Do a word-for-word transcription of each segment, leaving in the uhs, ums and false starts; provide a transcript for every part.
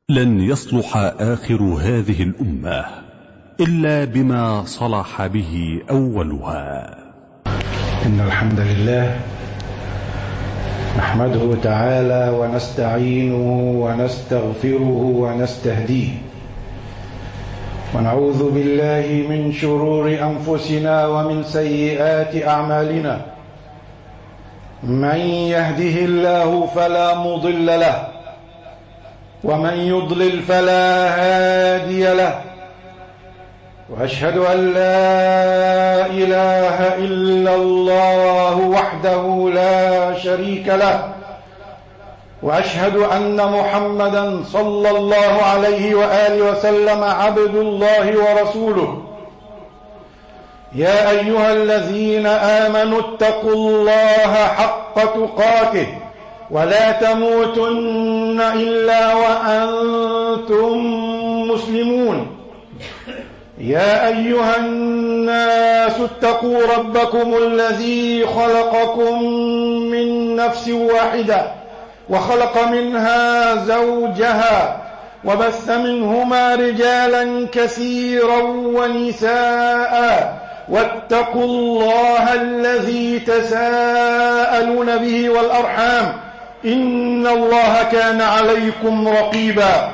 لن يصلح آخر هذه الأمة إلا بما صلح به أولها. إن الحمد لله نحمده تعالى ونستعينه ونستغفره ونستهديه، ونعوذ بالله من شرور أنفسنا ومن سيئات أعمالنا. من يهده الله فلا مضل له، ومن يضلل فلا هادي له، وأشهد أن لا إله إلا الله وحده لا شريك له، وأشهد أن محمدا صلى الله عليه وآله وسلم عبد الله ورسوله. يا أيها الذين آمنوا اتقوا الله حق تقاته ولا تموتن إلا وأنتم مسلمون. يا أيها الناس اتقوا ربكم الذي خلقكم من نفس واحدة وخلق منها زوجها وبث منهما رجالا كثيرا ونساء، واتقوا الله الذي تساءلون به والأرحام إن الله كان عليكم رقيبا.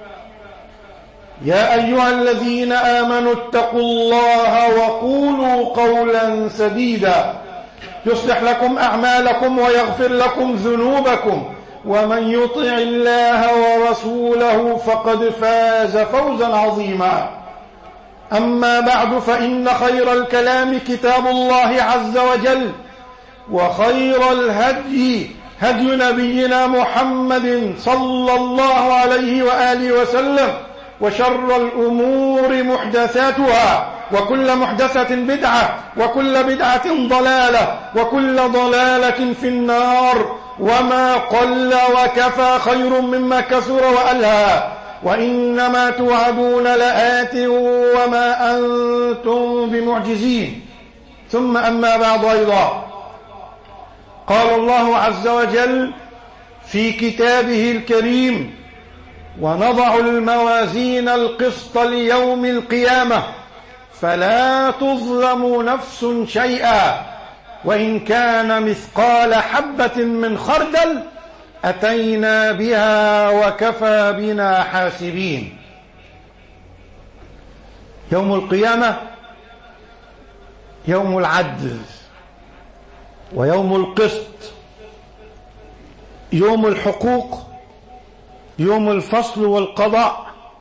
يا أيها الذين آمنوا اتقوا الله وقولوا قولا سديدا يصلح لكم أعمالكم ويغفر لكم ذنوبكم، ومن يطع الله ورسوله فقد فاز فوزا عظيما. أما بعد، فإن خير الكلام كتاب الله عز وجل، وخير الهدي هدي نبينا محمد صلى الله عليه وآله وسلم، وشر الأمور محدثاتها، وكل محدثة بدعة، وكل بدعة ضلالة، وكل ضلالة في النار. وما قل وكفى خير مما كثر وألهى، وإنما توعدون لآت وما أنتم بمعجزين. ثم أما بعد أيضا، قال الله عز وجل في كتابه الكريم: ونضع الموازين القسط ليوم القيامة فلا تظلم نفس شيئا وإن كان مثقال حبة من خردل أتينا بها وكفى بنا حاسبين. يوم القيامة يوم العدل، ويوم القسط، يوم الحقوق، يوم الفصل والقضاء.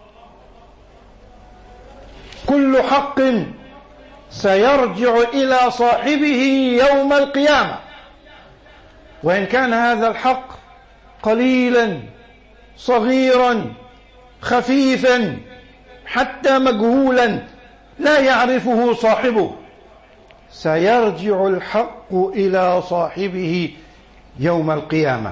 كل حق سيرجع إلى صاحبه يوم القيامة، وإن كان هذا الحق قليلا صغيرا خفيفا حتى مجهولا لا يعرفه صاحبه، سيرجع الحق إلى صاحبه يوم القيامة.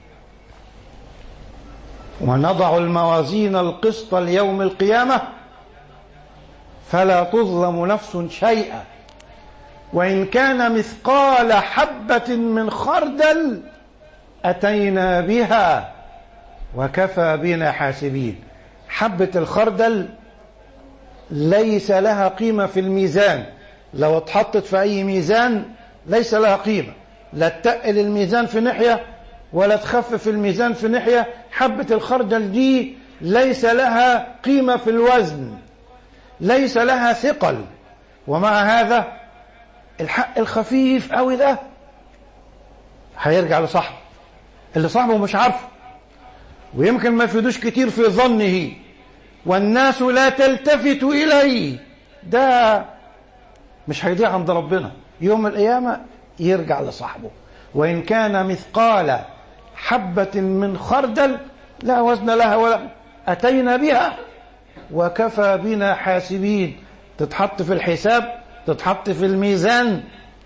ونضع الموازين القسط ليوم القيامة فلا تظلم نفس شيئا وإن كان مثقال حبة من خردل أتينا بها وكفى بنا حاسبين. حبة الخردل ليس لها قيمة في الميزان، لو اتحطت في أي ميزان ليس لها قيمة، لا تقل الميزان في ناحية ولا تخفف الميزان في ناحية. حبة الخردل دي ليس لها قيمة في الوزن، ليس لها ثقل. ومع هذا الحق الخفيف قوي ده هيرجع لصاحبه، اللي صاحبه مش عارفه، ويمكن ما يفيدوش كتير في ظنه، والناس لا تلتفت إليه. ده مش هيضيع عند ربنا، يوم القيامة يرجع لصاحبه. وإن كان مثقال حبة من خردل لا وزن لها ولا أتينا بها وكفى بنا حاسبين. تتحط في الحساب، تتحط في الميزان.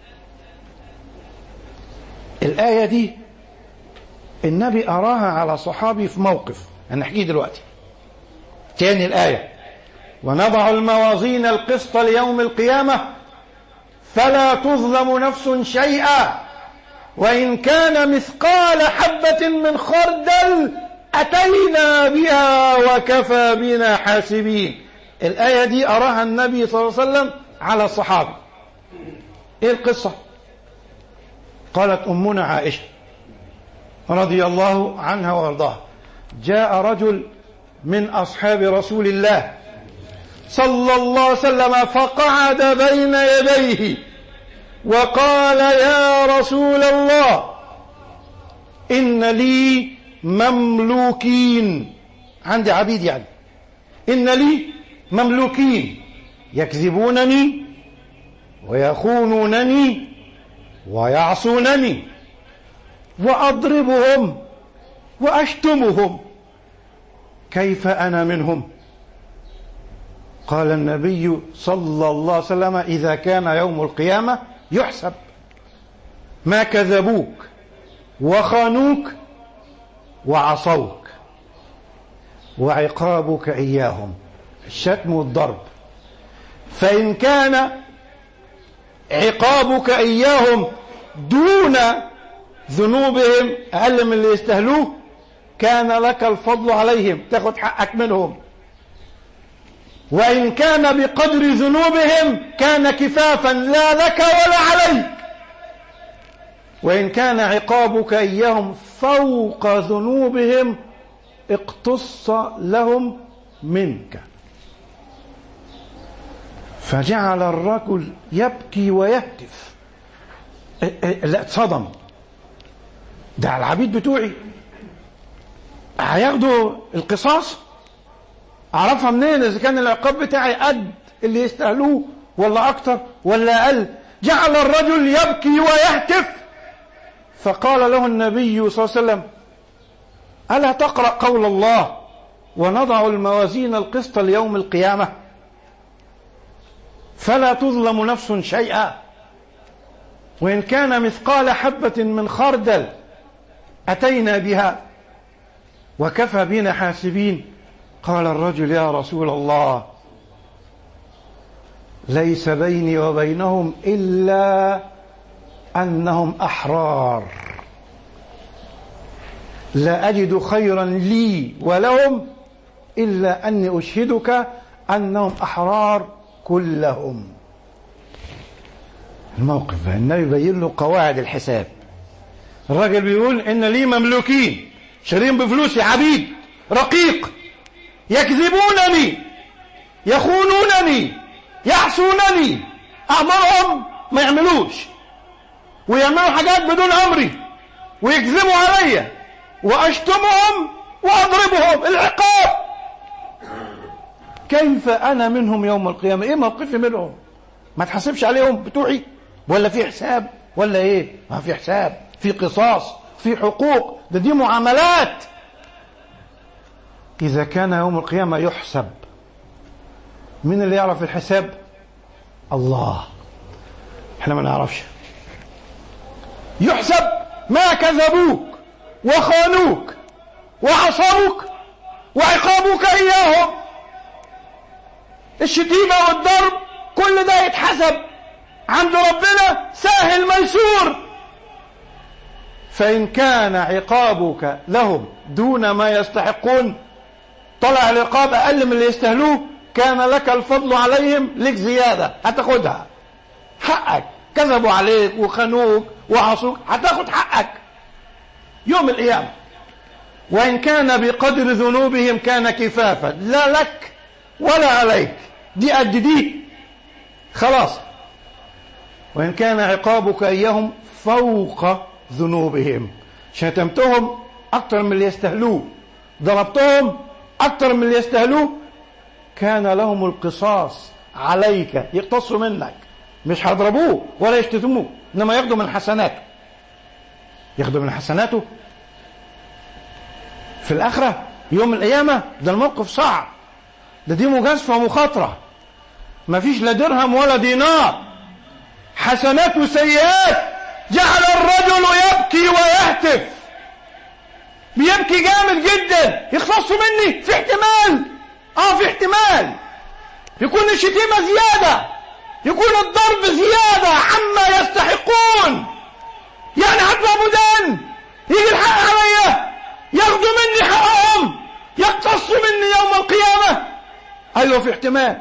الآية دي النبي أراها على صحابي في موقف هنحكيه دلوقتي. تاني الآية: ونضع الموازين القسط ليوم القيامة فلا تظلم نفس شيئا وإن كان مثقال حبة من خردل أتينا بها وكفى بنا حاسبين. الآية دي أراها النبي صلى الله عليه وسلم على الصحابة. إيه القصة؟ قالت أمنا عائشة رضي الله عنها وارضاها: جاء رجل من أصحاب رسول الله صلى الله عليه وسلم فقعد بين يديه وقال: يا رسول الله، إن لي مملوكين، عندي عبيد يعني، إن لي مملوكين يكذبونني ويخونونني ويعصونني وأضربهم وأشتمهم، كيف أنا منهم؟ قال النبي صلى الله عليه وسلم: إذا كان يوم القيامة يحسب، ما كذبوك وخانوك وعصوك، وعقابك إياهم الشتم والضرب. فإن كان عقابك إياهم دون ذنوبهم، أقل من اللي يستهلوه، كان لك الفضل عليهم، تاخد حقك منهم. وإن كان بقدر ذنوبهم كان كفافا، لا لك ولا عليك. وإن كان عقابك إياهم فوق ذنوبهم اقتص لهم منك. فجعل الرجل يبكي ويهتف. لا، اتصدم، ده العبيد بتوعي هياخدوا القصاص، اعرفها منين اذا كان العقاب بتاعي قد اللي يستاهلوه ولا اكتر ولا اقل؟ جعل الرجل يبكي ويهتف. فقال له النبي صلى الله عليه وسلم: ألا تقرأ قول الله: ونضع الموازين القسط ليوم القيامة فلا تظلم نفس شيئا وإن كان مثقال حبة من خردل أتينا بها وكفى بنا حاسبين. قال الرجل: يا رسول الله، ليس بيني وبينهم إلا أنهم أحرار، لا أجد خيرا لي ولهم إلا أني أشهدك أنهم أحرار كلهم. الموقف ده النبي يبين له قواعد الحساب. الراجل بيقول: إن لي مملوكين شارين بفلوسي، عبيد رقيق، يكذبونني يخونونني يعصونني، أمرهم ما يعملوش ويعملوا حاجات بدون أمري ويكذبوا عليا وأشتمهم وأضربهم، العقاب. كيف أنا منهم يوم القيامة؟ إيه موقفي منهم؟ ما تحسبش عليهم بتوعي ولا في حساب ولا إيه؟ ما في حساب، في قصاص، في حقوق، ده دي معاملات. إذا كان يوم القيامة يحسب، مين اللي يعرف الحساب؟ الله، احنا ما نعرفش. يحسب ما كذبوك وخانوك وعصوك وعقابك إياهم، الشتيمة والضرب، كل ده يتحسب عند ربنا سهل ميسور. فإن كان عقابك لهم دون ما يستحقون، طلع العقاب أقل من اللي يستهلوه، كان لك الفضل عليهم، لك زيادة هتاخدها، حقك. كذبوا عليك وخانوك وعصوك، هتاخد حقك يوم القيامة. وإن كان بقدر ذنوبهم كان كفافا، لا لك ولا عليك، دي قد دي خلاص. وإن كان عقابك إياهم فوق ذنوبهم، شتمتهم أكتر من اللي يستهلوه، ضربتهم أكتر من اللي يستهلوه، كان لهم القصاص عليك، يقتصوا منك، مش هيضربوه ولا يشتموه، إنما ياخدوا من حسناته. ياخدوا من حسناته في الآخرة يوم القيامة. ده الموقف صعب، ده دي مجازفة ومخاطرة، مفيش لا درهم ولا دينار، حسنات وسيئات. جعل الرجل يبكي ويهتف، بيبكي جامد جدا، يخلصوا مني. في احتمال، اه في احتمال يكون الشتيمة زيادة، يكون الضرب زيادة عما يستحقون، يعني هطلع مدان، يجي الحق عليا، ياخدوا مني حقهم، يقتصوا مني يوم القيامة. ايوه في احتمال.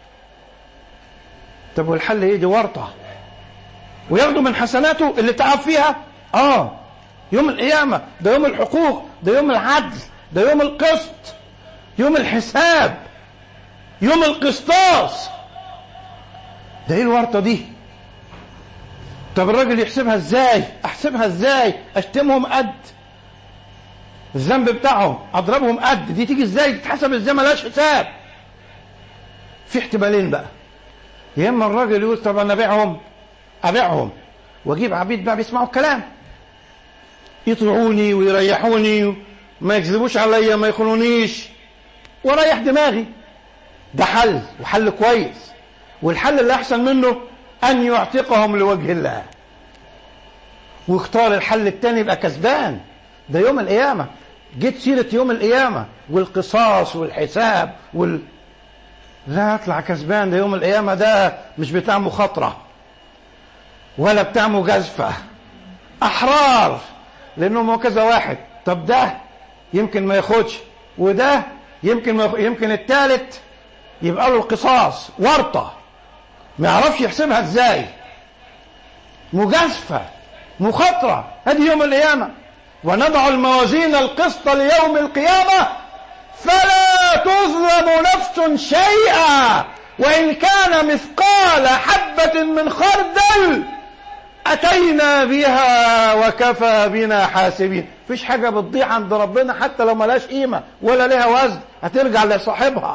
طب والحل ايه؟ دي ورطة. وياخدوا من حسناته اللي تعب فيها. اه يوم القيامة ده يوم الحقوق، ده يوم العدل، ده يوم القسط، يوم الحساب، يوم القسطاس. ده ايه الورطة دي؟ طب الراجل يحسبها ازاي؟ احسبها ازاي؟ اشتمهم قد الذنب بتاعهم، اضربهم قد دي، تيجي ازاي؟ تتحسب ازاي؟ ملهاش حساب. في احتمالين بقى. يا اما الراجل يقول طب انا ابيعهم ابيعهم واجيب عبيد بقى بيسمعوا الكلام، يطيعوني ويريحوني، ما يكذبوش عليا، ما يخونونيش، وريح دماغي. ده حل، وحل كويس. والحل اللي احسن منه ان يعتقهم لوجه الله. واختار الحل التاني يبقى كسبان. ده يوم القيامة. جيت سيرة يوم القيامة والقصاص والحساب وال... لا اطلع كسبان. ده يوم القيامة ده مش بتاع مخاطرة ولا بتاع مجازفة. احرار، لانهم كذا واحد. طب ده يمكن ما ياخدش، وده يمكن ما يخ... يمكن الثالث يبقى له القصاص. ورطة ما يعرفش يحسبها ازاي. مجازفة، مخاطرة. هذه يوم القيامة. ونضع الموازين القسط ليوم القيامة فلا تظلم نفس شيئا وإن كان مثقال حبة من خردل أتينا بها وكفى بنا حاسبين. فيش حاجة بتضيع عند ربنا حتى لو ملاش قيمة ولا لها وزن، هترجع لصاحبها.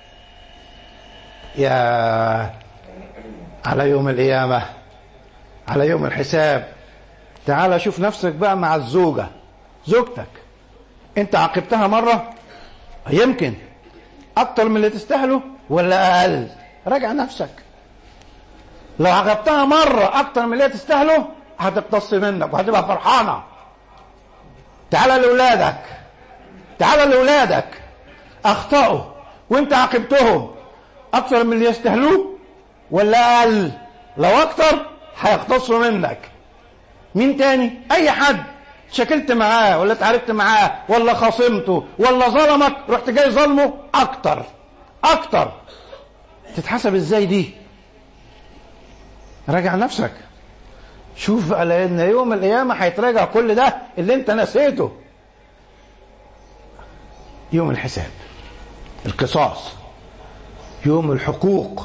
يا على يوم القيامة، على يوم الحساب. تعال شوف نفسك بقى مع الزوجة. زوجتك انت عاقبتها مرة، يمكن اكتر من اللي تستاهله ولا اقل؟ راجع نفسك. لو عاقبتها مرة اكتر من اللي تستاهله هتقتص منك وهتبقى فرحانة. تعال لأولادك، تعال لأولادك اخطأوا وانت عاقبتهم اكتر من اللي يستاهلوه ولا اقل؟ لو اكتر هيقتصوا منك. مين تاني؟ اي حد شكلت معاه ولا اتعاركت معاه ولا خاصمته ولا ظلمك، رحت جاي ظلمه اكتر اكتر. تتحسب ازاي دي؟ راجع نفسك. شوف بقى، لان يوم القيامة هيتراجع كل ده اللي انت نسيته. يوم الحساب، القصاص، يوم الحقوق،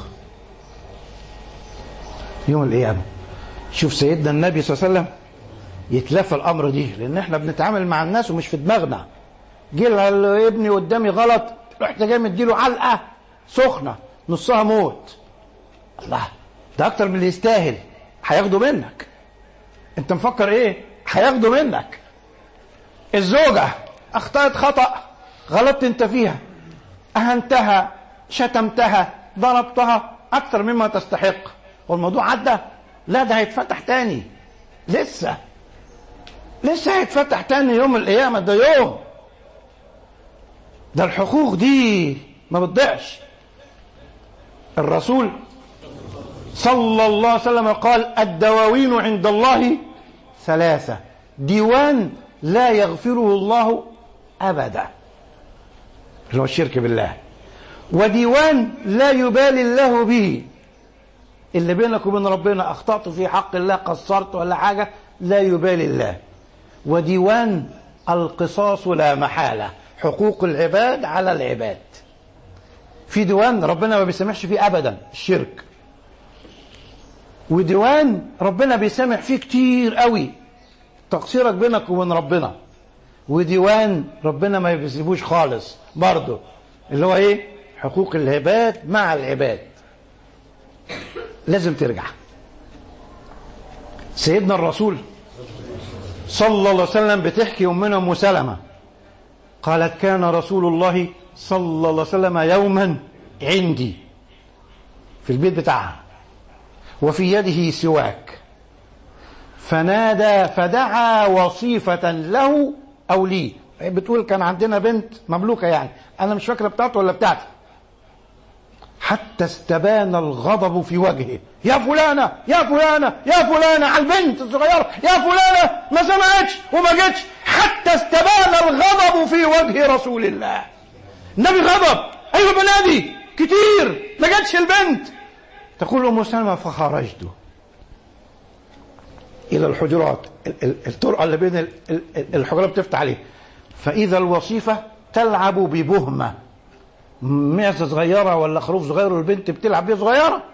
يوم القيامة. شوف سيدنا النبي صلى الله عليه وسلم يتلافى الامر دي، لان احنا بنتعامل مع الناس ومش في دماغنا. جه ابني قدامي غلط، رحت جاي مديله علقه سخنه نصها موت. الله، ده اكتر من اللي يستاهل. هياخده منك. انت مفكر ايه؟ هياخده منك. الزوجه اخطأت خطأ، غلطت انت فيها، اهنتها، شتمتها، ضربتها اكثر مما تستحق، والموضوع عدى؟ لا، ده هيتفتح تاني. لسه لسه هيتفتح تاني يوم القيامة. ده يوم، ده الحقوق دي ما بتضيعش. الرسول صلى الله عليه وسلم قال الدواوين عند الله ثلاثة: ديوان لا يغفره الله أبدا، اللي هو الشرك بالله، وديوان لا يبالي الله به، اللي بينك وبين ربنا أخطأت في حق الله، قصرت ولا حاجة، لا يبالي الله، وديوان القصاص لا محالة، حقوق العباد على العباد. في ديوان ربنا ما بيسامحش فيه أبدا، الشرك، وديوان ربنا بيسامح فيه كتير قوي، تقصيرك بينك وبين ربنا، وديوان ربنا ما بيسيبوش خالص برضه، اللي هو ايه؟ حقوق العباد مع العباد. لازم ترجع. سيدنا الرسول صلى الله عليه وسلم بتحكي أمنا أم سلمة قالت كان رسول الله صلى الله عليه وسلم يوما عندي في البيت بتاعها وفي يده سواك، فنادى فدعا وصيفة له أو لي. بتقول كان عندنا بنت مملوكة، يعني أنا مش فاكرة بتاعته ولا بتاعتي، حتى استبان الغضب في وجهه. يا فلانة يا فلانة يا فلانة، على البنت الصغيرة، يا فلانة ما سمعتش وما جتش، حتى استبان الغضب في وجه رسول الله. النبي غضب، ايوه بنادي كتير ما جاتش البنت. تقول ام سلمة فخرجت الى الحجرات، الطرقه اللي بين الحجرات بتفتح عليه، فاذا الوصيفه تلعب ببهمه، معزه صغيره ولا خروف صغير والبنت بتلعب بيه صغيره.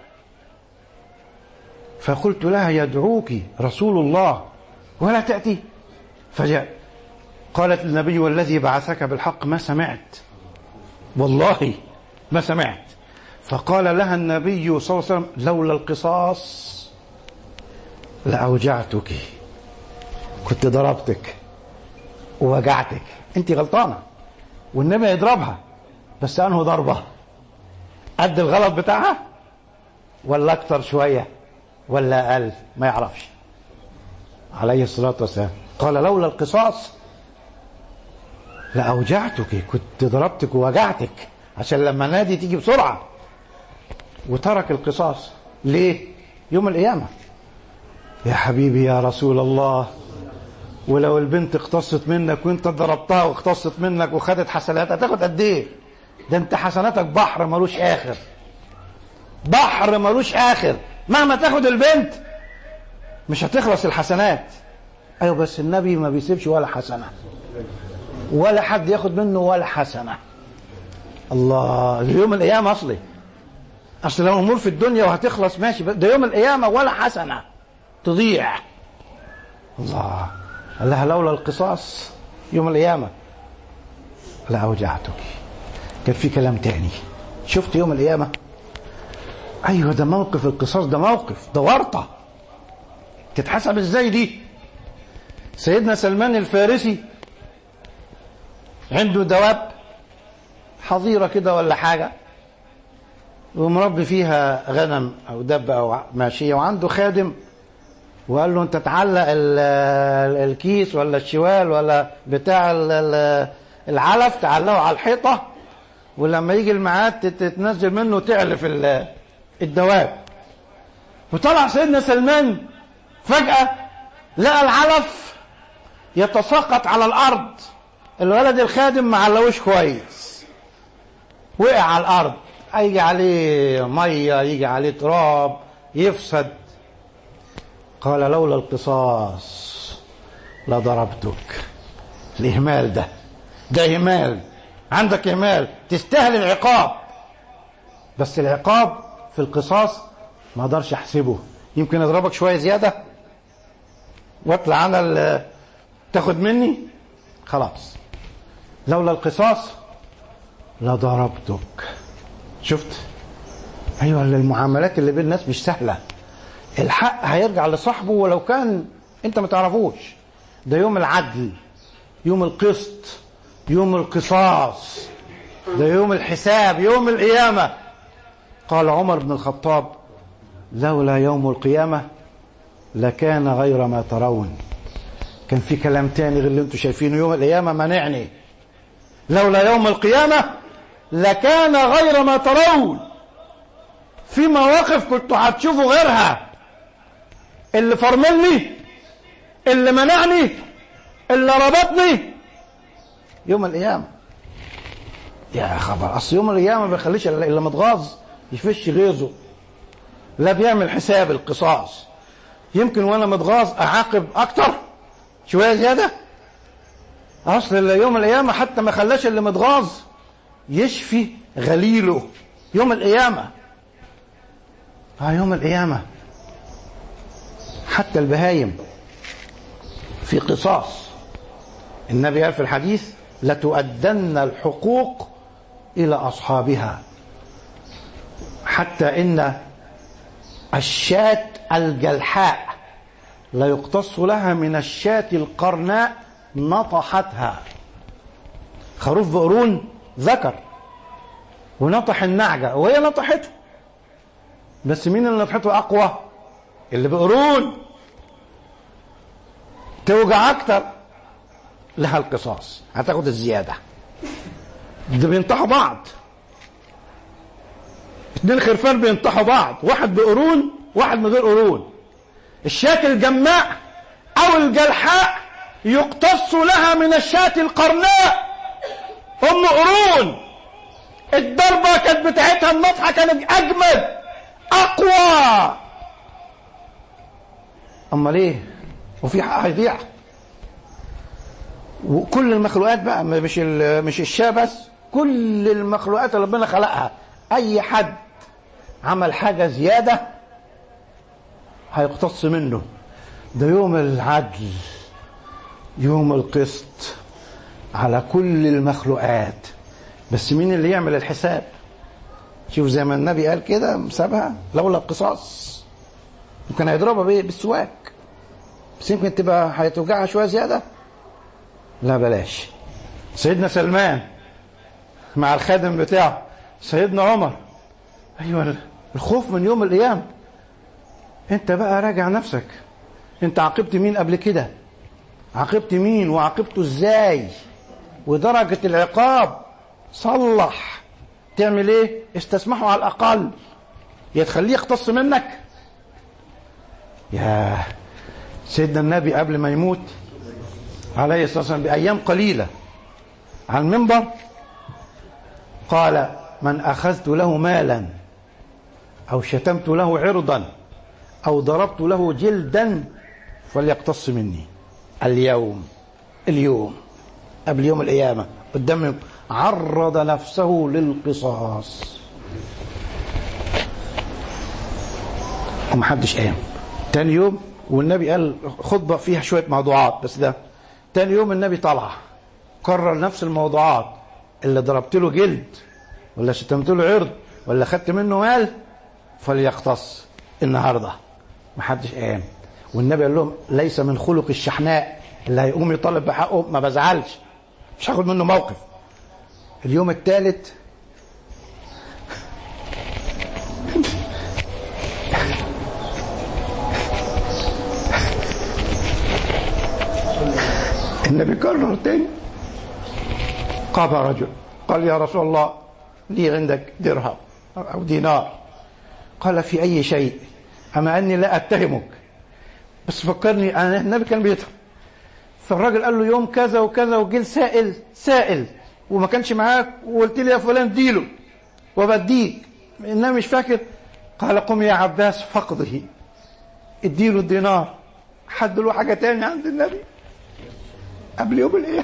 فقلت لها يدعوك رسول الله ولا تأتي؟ فجاء. قالت النبي والذي بعثك بالحق ما سمعت، والله ما سمعت. فقال لها النبي صلى الله عليه وسلم لولا القصاص لأوجعتك، كنت ضربتك ووجعتك، انت غلطانة. والنبي يضربها بس أنه ضربة قد الغلط بتاعها ولا أكثر شوية ولا أقل، ما يعرفش عليه الصلاة والسلام. قال لولا القصاص لأوجعتك، كنت ضربتك ووجعتك عشان لما نادي تيجي بسرعة. وترك القصاص ليه؟ يوم القيامة. يا حبيبي يا رسول الله، ولو البنت اقتصت منك وانت ضربتها واقتصت منك وخدت حسناتها تاخد قد ايه؟ ده انت حسناتك بحر ملوش اخر، بحر ملوش اخر. مهما تاخد البنت مش هتخلص الحسنات. ايوه بس النبي ما بيسيبش ولا حسنة، ولا حد ياخد منه ولا حسنة. الله، يوم القيامة اصلي، اصل لو امور في الدنيا وهتخلص ماشي، ده يوم القيامة ولا حسنة تضيع. الله، قال لها لولا القصاص يوم القيامة لأوجعتك. كان في كلام تاني، شفت يوم القيامة؟ ايوه ده موقف القصاص، ده موقف، ده ورطة تتحسب ازاي دي. سيدنا سلمان الفارسي عنده دواب، حظيرة كده ولا حاجة، ومربي فيها غنم او دب او ماشية، وعنده خادم وقال له انت تعلق الكيس ولا الشوال ولا بتاع العلف تعلقه على الحيطة، ولما يجي الميعاد تتنزل منه تعلف الدواب. وطلع سيدنا سلمان فجأة لقى العلف يتساقط على الأرض، الولد الخادم ما علوش كويس، وقع على الأرض، يجي عليه مية يجي عليه تراب يفسد. قال لولا القصاص لضربتك. الإهمال ده ده إهمال، عندك إهمال تستاهل العقاب، بس العقاب في القصاص ما اقدرش احسبه، يمكن اضربك شويه زياده واطلع انا تاخد مني خلاص. لولا القصاص لضربتك. شفت؟ ايوه المعاملات اللي بين الناس مش سهله، الحق هيرجع لصاحبه ولو كان انت ما تعرفوش. ده يوم العدل، يوم القسط، يوم القصاص، ده يوم الحساب، يوم القيامه. قال عمر بن الخطاب لولا يوم القيامة لكان غير ما ترون. كان في كلام تاني غير اللي انتوا شايفينه، يوم القيامة منعني. لولا يوم القيامة لكان غير ما ترون. في مواقف كنتوا هتشوفوا غيرها، اللي فرملني، اللي منعني، اللي ربطني يوم القيامة. يا خبر، اصل يوم القيامة ما بيخليش الا متغاظ يفش غيظه، لا بيعمل حساب القصاص. يمكن وانا متغاظ اعاقب اكتر شويه زياده. اصل يوم القيامه حتى ما خلاش اللي متغاظ يشفي غليله يوم القيامه. ها يوم القيامه حتى البهايم في قصاص. النبي قال في الحديث لتؤدن الحقوق الى اصحابها، حتى ان الشاة الجلحاء لا يقتص لها من الشاة القرناء نطحتها. خروف بقرون ذكر ونطح النعجة وهي نطحته، بس مين اللي نطحته أقوى؟ اللي بقرون، توجع أكتر، لها القصاص، هتاخد الزيادة. ده بينطحوا بعض، اتنين خرفان بينطحوا بعض، واحد بقرون واحد من غير قرون. الشاة الجماء او الجلحاء يقتص لها من الشاة القرناء أم قرون. الضربة كانت بتاعتها النطحة كانت أجمد أقوى. أما ليه؟ وفي حق هيضيع. وكل المخلوقات بقى مش مش الشاة بس، كل المخلوقات اللي ربنا خلقها أي حد عمل حاجة زيادة هيقتص منه. ده يوم العدل، يوم القسط على كل المخلوقات. بس مين اللي يعمل الحساب؟ شوف زي ما النبي قال كده سابها لولا القصاص ممكن هيضربها بايه؟ بالسواك، بس يمكن تبقى هيتوجعها شويه زياده. لا بلاش. سيدنا سلمان مع الخادم بتاعه سيدنا عمر، ايوه الخوف من يوم القيامه. انت بقى راجع نفسك، انت عاقبت مين قبل كده؟ عاقبت مين وعاقبته ازاي؟ ودرجه العقاب صلح. تعمل ايه؟ استسمحه على الاقل، يا تخليه يختص منك. يا سيدنا النبي قبل ما يموت عليه الصلاه والسلام بايام قليله على المنبر قال: من اخذت له مالا او شتمت له عرضا او ضربت له جلدا فليقتص مني اليوم. اليوم قبل يوم القيامه قدام عرض نفسه للقصاص ومحدش قام. تاني يوم والنبي قال خطبة فيها شوية موضوعات، بس ده تاني يوم النبي طلع كرر نفس الموضوعات. اللي ضربت له جلد ولا شتمت له عرض ولا خدت منه مال فليقتص. النهارده محدش قام. والنبي قال لهم ليس من خلق الشحناء اللي هيقوم يطالب بحقه ما بزعلش، مش هاخد منه موقف. اليوم الثالث النبي كرر تاني. قام رجل قال: يا رسول الله لي عندك درهم أو دينار. قال: في أي شيء؟ أما أني لا أتهمك، بس فكرني أنا. النبي كان بيتهم. فالراجل قال له: يوم كذا وكذا وجيل سائل سائل وما كانش معاك وقلت لي يا فلان اديله وبديك، إنما مش فاكر. قال: قم يا عباس فقده، اديله الدينار. حد له حاجة تاني عند النبي قبل يوم القيامة؟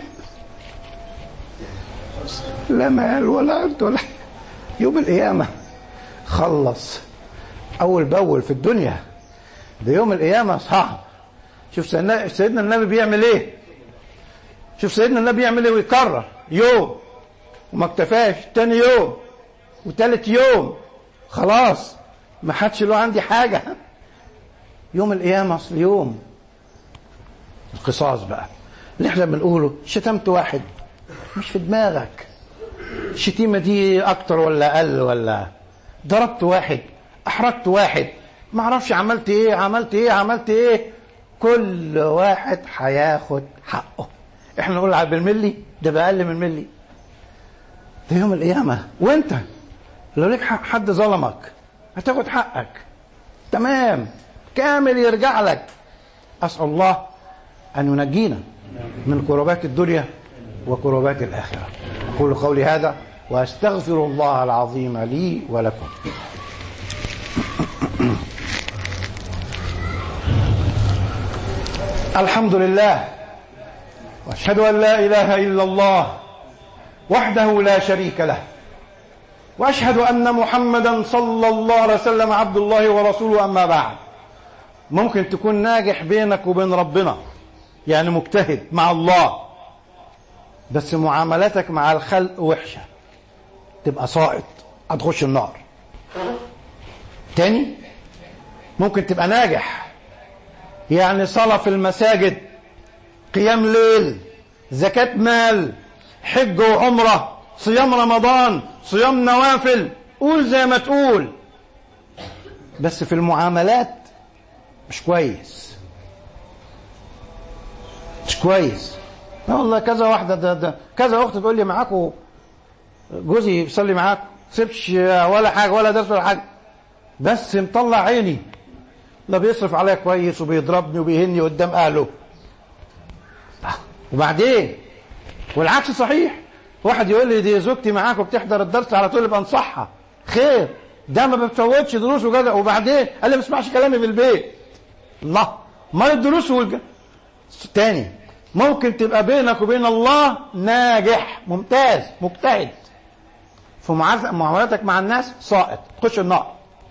لا مال ولا أنت ولا يوم القيامة خلص أول بأول في الدنيا. ده يوم القيامة صعب. شوف سيدنا النبي بيعمل ايه. شوف سيدنا النبي بيعمل ايه ويكرر يوم وما اكتفاش، تاني يوم وتالت يوم خلاص ما حدش له عندي حاجة. يوم القيامة أصل يوم القصاص بقى اللي احنا بنقوله. شتمت واحد مش في دماغك الشتيمة دي اكتر ولا اقل، ولا ضربت واحد، احرجت واحد، ما اعرفش عملت ايه عملت ايه عملت ايه. كل واحد هياخد حقه. احنا نقول بالملي، ده بأقل من ملي. ده يوم القيامة. وانت لو ليك حق حد ظلمك هتاخد حقك تمام كامل يرجع لك. أسأل الله أن ينجينا من كربات الدنيا وكربات الآخرة. أقول قولي هذا وأستغفر الله العظيم لي ولكم. الحمد لله وأشهد أن لا إله إلا الله وحده لا شريك له، وأشهد أن محمدا صلى الله عليه وسلم عبد الله ورسوله. أما بعد، ممكن تكون ناجح بينك وبين ربنا، يعني مجتهد مع الله، بس معاملتك مع الخلق وحشة، تبقى ساقط، هتخش النار. تاني، ممكن تبقى ناجح، يعني صلاة في المساجد، قيام ليل، زكاة مال، حج وعمرة، صيام رمضان، صيام نوافل، قول زي ما تقول، بس في المعاملات مش كويس، مش كويس. لا والله كذا واحدة ده ده كذا أخت تقول لي معاكم جوزي بيصلي معاكم، سيبش ولا حاجة ولا درس ولا حاجة، بس مطلع عيني، لا بيصرف عليا كويس وبيضربني وبيهني قدام أهله. آه. وبعدين والعكس صحيح. واحد يقول لي دي زوجتي معاك وبتحضر الدرس على طول، يبقى انصحها خير، ده ما بتفوتش دروس وكذا. وبعدين قال لي ما اسمعش كلامي في البيت. الله، ما الدروس والج... تاني ممكن تبقى بينك وبين الله ناجح ممتاز مجتهد، في معاملاتك مع الناس ساقط تخش النار.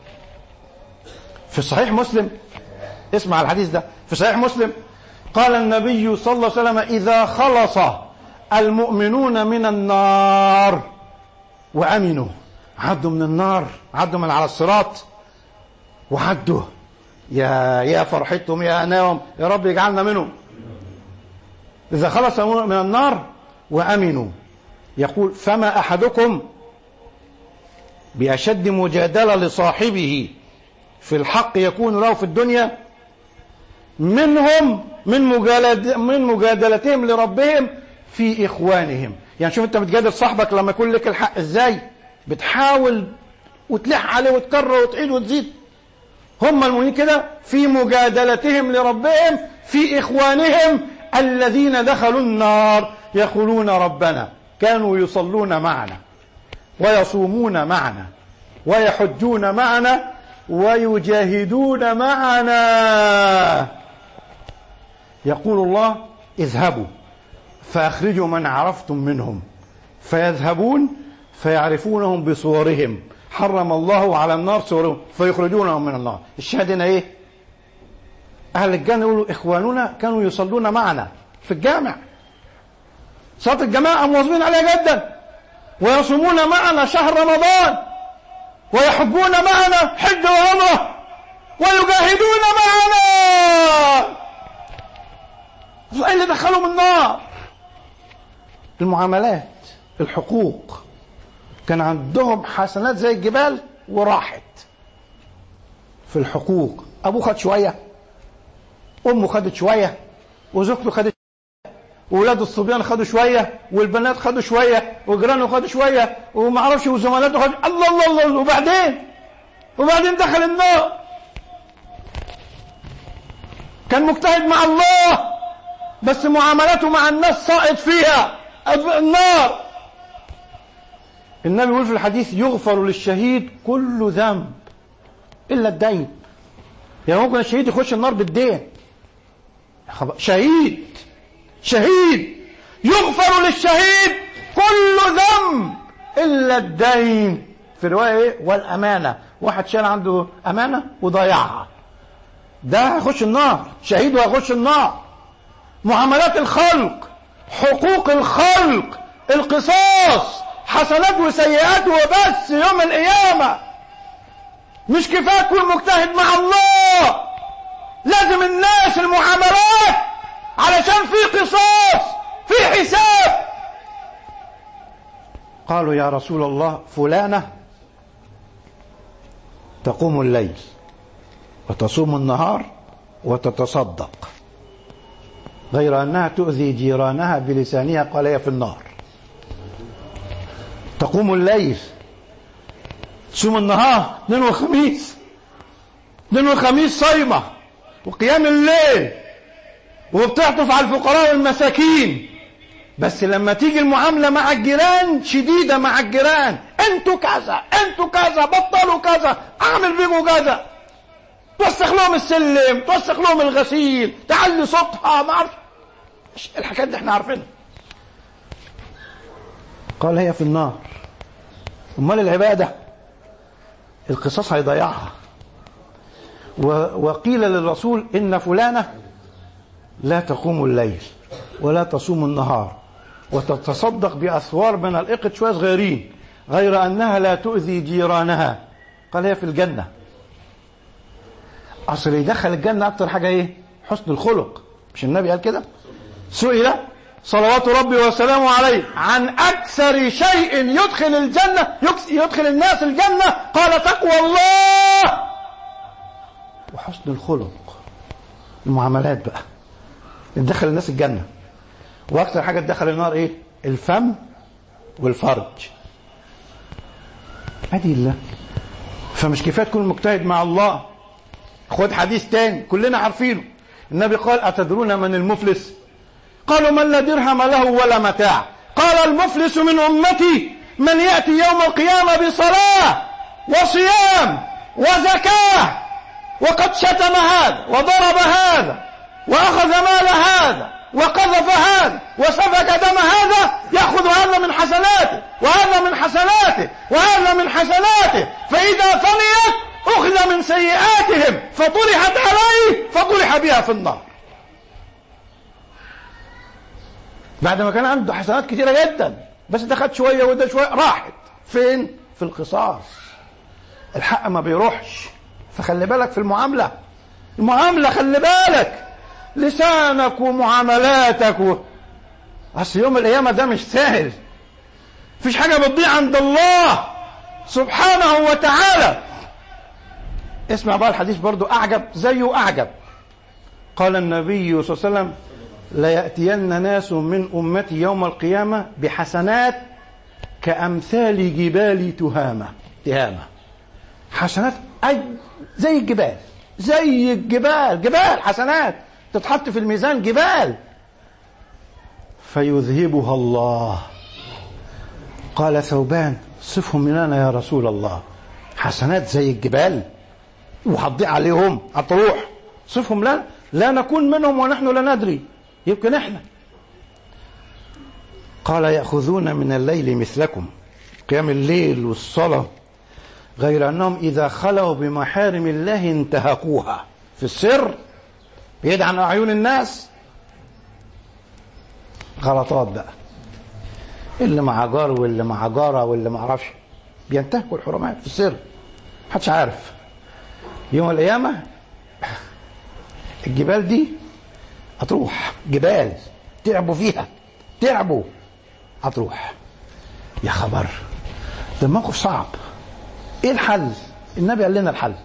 في صحيح مسلم، اسمع الحديث ده، في صحيح مسلم قال النبي صلى الله عليه وسلم: إذا خلص المؤمنون من النار وأمنوا، عدوا من النار، عدوا من على الصراط وعدوا، يا يا فرحتهم يا أناهم، يا رب يجعلنا منهم. إذا خلص من النار وأمنوا، يقول: فما أحدكم بأشد مجادلة لصاحبه في الحق يكون له في الدنيا منهم من مجادلة من مجادلتهم لربهم في إخوانهم. يعني شوف أنت بتجادل صاحبك لما يكون لك الحق إزاي، بتحاول وتلح عليه وتكرر وتعيد وتزيد. هم المؤمنين كده في مجادلتهم لربهم في إخوانهم الذين دخلوا النار يقولون: ربنا كانوا يصلون معنا ويصومون معنا ويحجون معنا ويجاهدون معنا. يقول الله: اذهبوا فأخرجوا من عرفتم منهم، فيذهبون فيعرفونهم بصورهم، حرم الله على النار صورهم فيخرجونهم من النار. الشاهد هنا ايه؟ أهل الجنة يقولوا: إخواننا كانوا يصلون معنا في الجامع، صلاة الجماعة مواظبين عليها جدا، ويصومون معنا شهر رمضان، ويحجون معنا حج وعمرة، ويجاهدون معنا. ايه اللي دخلهم النار؟ المعاملات، الحقوق، كان عندهم حسنات زي الجبال وراحت في الحقوق. ابوه خد شويه، امه خدت شويه، وزوجته خدت شويه، واولاده الصبيان خدوا شويه، والبنات خدوا شويه، وجيرانه خدوا شويه، وما اعرفش وزملاته خدوا. الله الله الله. وبعدين وبعدين دخل النار. كان مجتهد مع الله بس معاملاته مع الناس ساقط فيها النار. النبي يقول في الحديث: يغفر للشهيد كل ذنب الا الدين. يعني ممكن الشهيد يخش النار بالدين. شهيد شهيد يغفر للشهيد كل ذنب الا الدين. في روايه ايه؟ والامانه. واحد شال عنده امانه وضيعها، ده هيخش النار، شهيد وهيخش النار. معاملات الخلق، حقوق الخلق، القصاص، حسنات وسيئات وبس يوم القيامة. مش كفاية تكون مجتهد مع الله، لازم الناس المعاملات علشان في قصاص، في حساب. قالوا: يا رسول الله فلانة تقوم الليل وتصوم النهار وتتصدق، غير أنها تؤذي جيرانها بلسانها، قال: هي في النار. تقوم الليل، تصوم النهار، اثنين وخميس، اثنين وخميس صايمة وقيام الليل، وبتعطف على الفقراء والمساكين. بس لما تيجي المعاملة مع الجيران شديدة، مع الجيران: انتوا كذا، انتوا كذا، بطلوا كذا، اعمل بيكم كذا، توسخ لهم السلم، توسخ لهم الغسيل، تعلي صوتها، ما عارف الحكايات دي احنا عارفينها. قال: هي في النار. امال العبادة القصاص هيضيعها. وقيل للرسول: ان فلانة لا تقوم الليل ولا تصوم النهار وتتصدق بأثوار من الإقط، شوية صغيرين، غير أنها لا تؤذي جيرانها، قال: هي في الجنة. أصل يدخل الجنة أكتر حاجة إيه؟ حسن الخلق. مش النبي قال كده؟ سئل صلوات ربي وسلامه عليه عن أكثر شيء يدخل الجنة، يدخل الناس الجنة، قال: تقوى الله وحسن الخلق. المعاملات بقى تدخل الناس الجنة. وأكثر حاجة تدخل النار إيه؟ الفم والفرج. هذه الله. فمش كفاية تكون مجتهد مع الله. خد حديث تاني كلنا عارفينه، النبي قال: أتدرون من المفلس؟ قالوا من لا درهم له ولا متاع. قال المفلس من أمتي من يأتي يوم القيامة بصلاة وصيام وزكاة وقد شتم هذا وضرب هذا وأخذ مال هذا وقذف هذا وسفك دم هذا، يأخذ هذا من حسناته وهذا من حسناته وهذا من حسناته، فإذا فنيت أخذ من سيئاتهم فطرحت عليه فطرح بها في النار. بعد ما كان عنده حسنات كتيرة جدا بس ده خد شوية وده شوية، راحت فين؟ في القصاص. الحق ما بيروحش، فخلي بالك في المعاملة. المعاملة خلي بالك، لسانك ومعاملاتك و... أصل يوم القيامة ده مش سهل، مفيش حاجة بتضيع عند الله سبحانه وتعالى. اسمع بقى الحديث برضو أعجب زيه أعجب. قال النبي صلى الله عليه وسلم لا يأتين ناس من أمتي يوم القيامة بحسنات كأمثال جبال تهامة. تهامة حسنات أي زي الجبال، زي الجبال، جبال حسنات تتحط في الميزان جبال، فيذهبها الله. قال ثوبان صفهم لنا يا رسول الله، حسنات زي الجبال وهتضيع عليهم هتروح، صفهم لنا لا نكون منهم ونحن لا ندري، يمكن احنا. قال يأخذون من الليل مثلكم، قيام الليل والصلاة، غير أنهم إذا خلوا بمحارم الله انتهكوها في السر بعيد عن أعين الناس. غلطات بقى، اللي مع جار واللي مع جارة واللي ما عرفش بينتهكوا الحرمات في السر، محدش عارف. يوم القيامة الجبال دي هتروح، جبال تعبوا فيها تعبوا هتروح. يا خبر، ده موقف صعب. ايه الحل؟ النبي قال لنا الحل.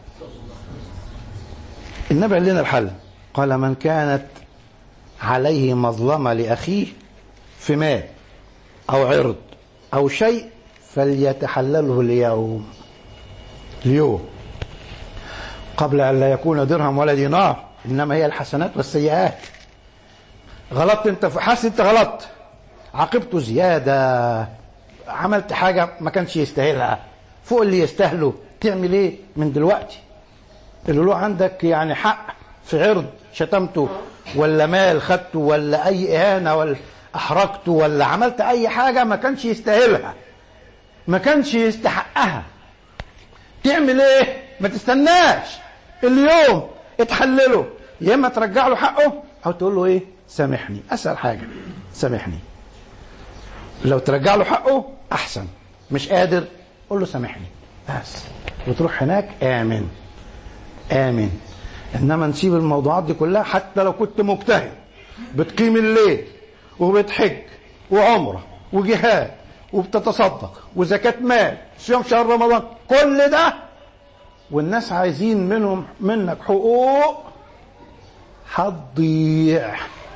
النبي قال لنا الحل. قال من كانت عليه مظلمة لأخيه في مال أو عرض أو شيء فليتحلله اليوم، اليوم قبل أن لا يكون درهم ولا دينار، إنما هي الحسنات والسيئات. غلطت انت في حاسس انت غلطت، عاقبته زيادة، عملت حاجة ما كانش يستاهلها فوق اللي يستاهله، تعمل ايه من دلوقتي؟ اللي له عندك يعني حق في عرض شتمته ولا مال خدته ولا اي اهانة ولا احرجته ولا عملت اي حاجة ما كانش يستاهلها، ما كانش يستحقها، تعمل ايه؟ ما تستناش اليوم، اتحلله، يا اما ترجع له حقه او تقول له ايه؟ سامحني. اسهل حاجة سامحني. لو ترجع له حقه احسن، مش قادر قول له سامحني بس، وتروح هناك آمن آمن. إنما نسيب الموضوعات دي كلها، حتى لو كنت مجتهد بتقيم الليل وبتحج وعمرة وجهاد وبتتصدق وزكاة مال صيام شهر رمضان، كل ده والناس عايزين منهم منك حقوق، هتضيع.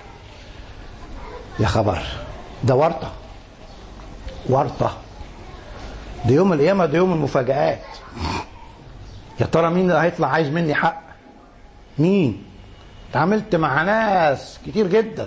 يا خبر، ده ورطة ورطة. ده يوم القيامة، ده يوم المفاجآت. يا ترى مين اللي هيطلع عايز مني حق؟ مين؟ اتعاملت مع ناس كتير جدا،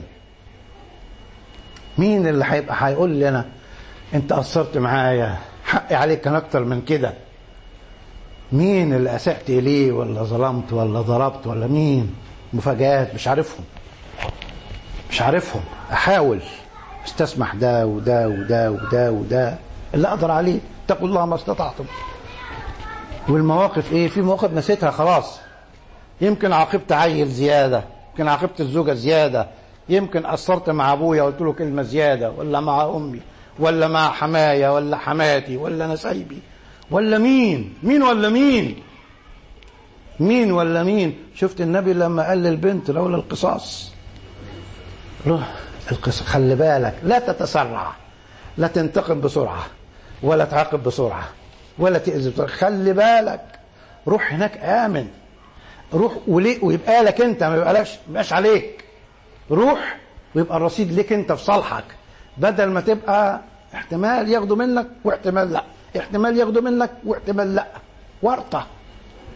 مين اللي هيبقى هيقول لي انا انت قصرت معايا، حقي عليك كان اكتر من كده؟ مين اللي اسأت اليه ولا ظلمت ولا ضربت ولا مين؟ مفاجآت مش عارفهم مش عارفهم احاول استسمح ده وده وده وده وده اللي اقدر عليه، اتقوا الله ما استطعتم. والمواقف ايه؟ في مواقف نسيتها خلاص، يمكن عاقبت عيل زياده، يمكن عاقبت الزوجه زياده، يمكن قصرت مع ابويا وقلت له كلمه زياده، ولا مع امي، ولا مع حمايا ولا حماتي ولا نسايبي ولا مين مين ولا مين مين ولا مين. شفت النبي لما قال للبنت لولا القصاص، روح القصاص، خلي بالك لا تتسرع، لا تنتقم بسرعه ولا تعاقب بسرعه ولا تأذي بسرعه، خلي بالك، روح هناك آمن، روح وليه ويبقى لك انت، ما يبقاش مبقاش عليك، روح ويبقى الرصيد ليك انت في صالحك، بدل ما تبقى احتمال ياخدوا منك واحتمال لا، احتمال ياخدوا منك واحتمال لا، ورطة.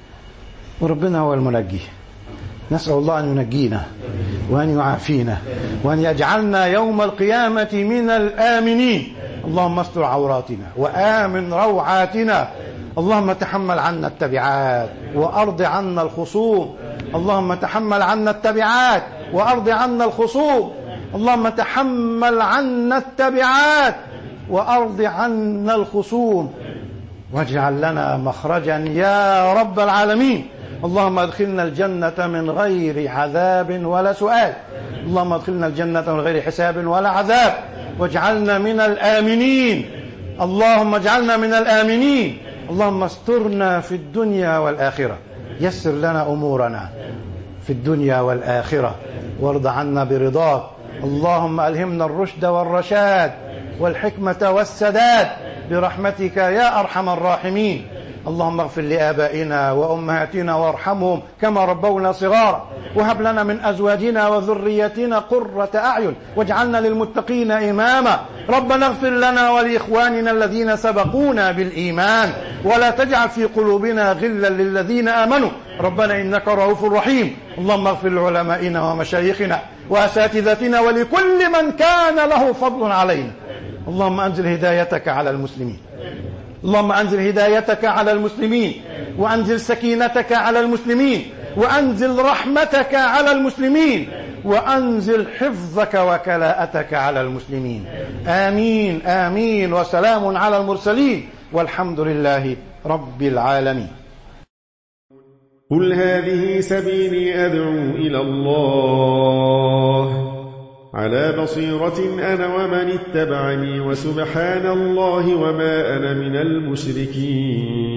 وربنا هو المنجي، نسأل الله أن ينجينا وأن يعافينا وأن يجعلنا يوم القيامة من الآمنين. اللهم استر عوراتنا وآمن روعاتنا. اللهم تحمل عنا التبعات وأرض عنا الخصوم. اللهم تحمل عنا التبعات وأرض عنا الخصوم. اللهم تحمل عنا التبعات وأرض عنا الخصوم، واجعل لنا مخرجا يا رب العالمين. اللهم ادخلنا الجنة من غير عذاب ولا سؤال. اللهم ادخلنا الجنة من غير حساب ولا عذاب، واجعلنا من الآمنين. اللهم اجعلنا من الآمنين. اللهم استرنا في الدنيا والآخرة، يسر لنا أمورنا في الدنيا والآخرة، وارض عنا برضاك. اللهم ألهمنا الرشد والرشاد والحكمة والسداد برحمتك يا أرحم الراحمين. اللهم اغفر لآبائنا وأمهاتنا وارحمهم كما ربونا صغارا، وهب لنا من أزواجنا وذريتنا قرة أعين، واجعلنا للمتقين إماما. ربنا اغفر لنا ولإخواننا الذين سبقونا بالإيمان، ولا تجعل في قلوبنا غلا للذين آمنوا ربنا إنك رؤوف رحيم. اللهم اغفر لعلمائنا ومشايخنا وأساتذتنا ولكل من كان له فضل علينا. اللهم أنزل هدايتك على المسلمين. اللهم أنزل هدايتك على المسلمين، وأنزل سكينتك على المسلمين، وأنزل رحمتك على المسلمين، وأنزل حفظك وكلاءتك على المسلمين. آمين آمين. وسلام على المرسلين، والحمد لله رب العالمين. قل هذه سبيلي أدعو إلى الله على بصيرة أنا ومن اتبعني، وسبحان الله وما أنا من المشركين.